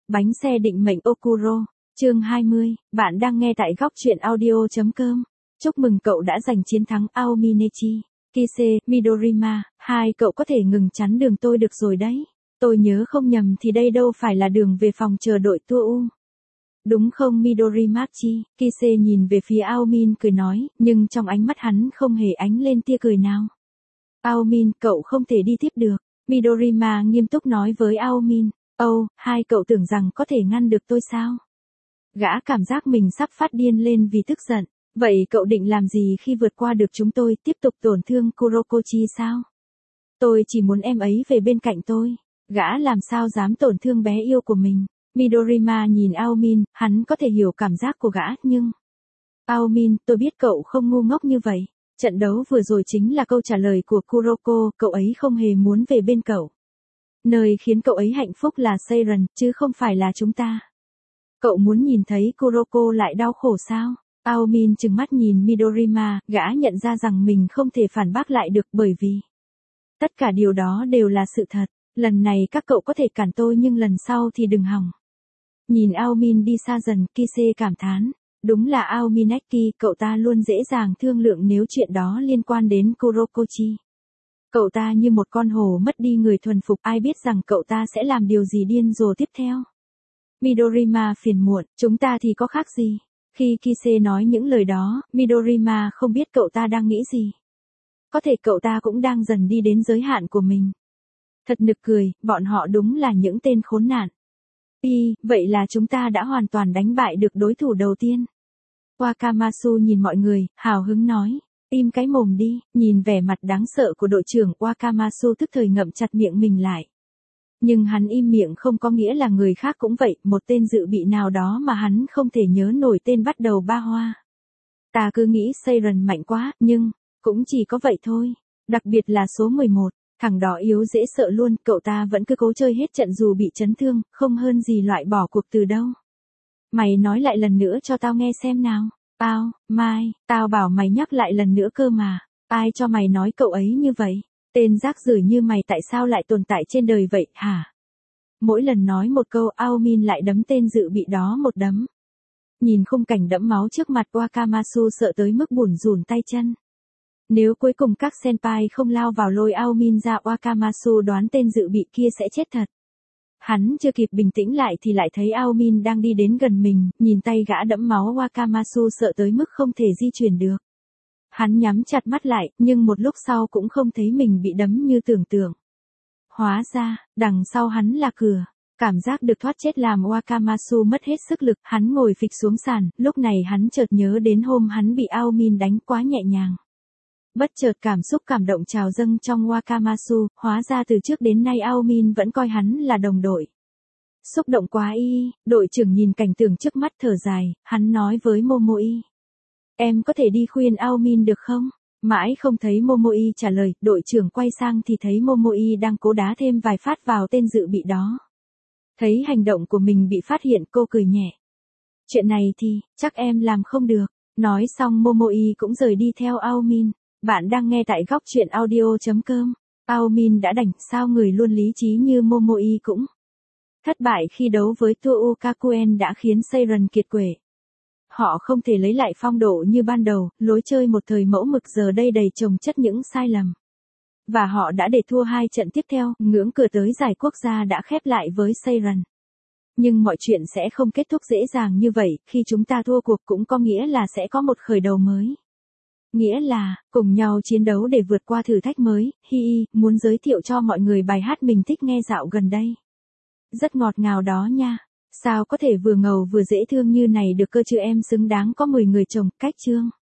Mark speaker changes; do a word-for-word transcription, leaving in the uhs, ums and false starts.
Speaker 1: Bánh xe định mệnh Okuro, chương hai mươi, bạn đang nghe tại góc truyện audio chấm com. Chúc mừng cậu đã giành chiến thắng Aominechi. Kise, Midorima, hai cậu có thể ngừng chắn đường tôi được rồi đấy. Tôi nhớ không nhầm thì đây đâu phải là đường về phòng chờ đội tour U. Đúng không Midorimachi? Kise nhìn về phía Aomin cười nói, nhưng trong ánh mắt hắn không hề ánh lên tia cười nào. Aomin, cậu không thể đi tiếp được. Midorima nghiêm túc nói với Aomin. Âu, oh, hai cậu tưởng rằng có thể ngăn được tôi sao? Gã cảm giác mình sắp phát điên lên vì tức giận. Vậy cậu định làm gì khi vượt qua được chúng tôi, tiếp tục tổn thương Kurokochi sao? Tôi chỉ muốn em ấy về bên cạnh tôi. Gã làm sao dám tổn thương bé yêu của mình? Midorima nhìn Aomin, hắn có thể hiểu cảm giác của gã, nhưng... Aomin, tôi biết cậu không ngu ngốc như vậy. Trận đấu vừa rồi chính là câu trả lời của Kuroko, cậu ấy không hề muốn về bên cậu. Nơi khiến cậu ấy hạnh phúc là Seiren, chứ không phải là chúng ta. Cậu muốn nhìn thấy Kuroko lại đau khổ sao? Aomin trừng mắt nhìn Midorima, gã nhận ra rằng mình không thể phản bác lại được bởi vì tất cả điều đó đều là sự thật. Lần này các cậu có thể cản tôi nhưng lần sau thì đừng hòng. Nhìn Aomin đi xa dần, Kise cảm thán. Đúng là Aomineki, cậu ta luôn dễ dàng thương lượng nếu chuyện đó liên quan đến Kurokochi. Cậu ta như một con hổ mất đi người thuần phục, ai biết rằng cậu ta sẽ làm điều gì điên rồ tiếp theo. Midorima phiền muộn, chúng ta thì có khác gì? Khi Kise nói những lời đó, Midorima không biết cậu ta đang nghĩ gì. Có thể cậu ta cũng đang dần đi đến giới hạn của mình. Thật nực cười, bọn họ đúng là những tên khốn nạn. Y, vậy là chúng ta đã hoàn toàn đánh bại được đối thủ đầu tiên. Wakamatsu nhìn mọi người, hào hứng nói. Im cái mồm đi, nhìn vẻ mặt đáng sợ của đội trưởng Wakamatsu tức thời ngậm chặt miệng mình lại. Nhưng hắn im miệng không có nghĩa là người khác cũng vậy, một tên dự bị nào đó mà hắn không thể nhớ nổi tên bắt đầu ba hoa. Ta cứ nghĩ Seiren mạnh quá, nhưng, cũng chỉ có vậy thôi. Đặc biệt là số mười một, thằng đó yếu dễ sợ luôn, cậu ta vẫn cứ cố chơi hết trận dù bị chấn thương, không hơn gì loại bỏ cuộc từ đâu. Mày nói lại lần nữa cho tao nghe xem nào. Tao, Mai, tao bảo mày nhắc lại lần nữa cơ mà. Ai cho mày nói cậu ấy như vậy? Tên rác rưởi như mày tại sao lại tồn tại trên đời vậy, hả? Mỗi lần nói một câu, Aomin lại đấm tên dự bị đó một đấm. Nhìn khung cảnh đẫm máu trước mặt, Wakamatsu sợ tới mức bủn rủn tay chân. Nếu cuối cùng các senpai không lao vào lôi Aomin ra, Wakamatsu đoán tên dự bị kia sẽ chết thật. Hắn chưa kịp bình tĩnh lại thì lại thấy Aomin đang đi đến gần mình, nhìn tay gã đẫm máu, Wakamatsu sợ tới mức không thể di chuyển được. Hắn nhắm chặt mắt lại, nhưng một lúc sau cũng không thấy mình bị đấm như tưởng tượng. Hóa ra, đằng sau hắn là cửa. Cảm giác được thoát chết làm Wakamatsu mất hết sức lực, hắn ngồi phịch xuống sàn, lúc này hắn chợt nhớ đến hôm hắn bị Aomin đánh quá nhẹ nhàng. Bất chợt cảm xúc cảm động trào dâng trong Wakamatsu, hóa ra từ trước đến nay Aomin vẫn coi hắn là đồng đội. Xúc động quá y, đội trưởng nhìn cảnh tượng trước mắt thở dài, hắn nói với Momoi. Em có thể đi khuyên Aomin được không? Mãi không thấy Momoi trả lời, đội trưởng quay sang thì thấy Momoi đang cố đá thêm vài phát vào tên dự bị đó. Thấy hành động của mình bị phát hiện, cô cười nhẹ. Chuyện này thì, chắc em làm không được. Nói xong Momoi cũng rời đi theo Aomin. Bạn đang nghe tại góc truyện audio chấm com. Aomin đã đành, sao người luôn lý trí như Momoi cũng thất bại khi đấu với Toru Kakuen đã khiến Seiren kiệt quệ. Họ không thể lấy lại phong độ như ban đầu, lối chơi một thời mẫu mực giờ đây đầy chồng chất những sai lầm. Và họ đã để thua hai trận tiếp theo, ngưỡng cửa tới giải quốc gia đã khép lại với Seiren. Nhưng mọi chuyện sẽ không kết thúc dễ dàng như vậy, khi chúng ta thua cuộc cũng có nghĩa là sẽ có một khởi đầu mới. Nghĩa là, cùng nhau chiến đấu để vượt qua thử thách mới. Hi hi, muốn giới thiệu cho mọi người bài hát mình thích nghe dạo gần đây. Rất ngọt ngào đó nha. Sao có thể vừa ngầu vừa dễ thương như này được cơ chứ, em xứng đáng có mười người chồng, cách chương.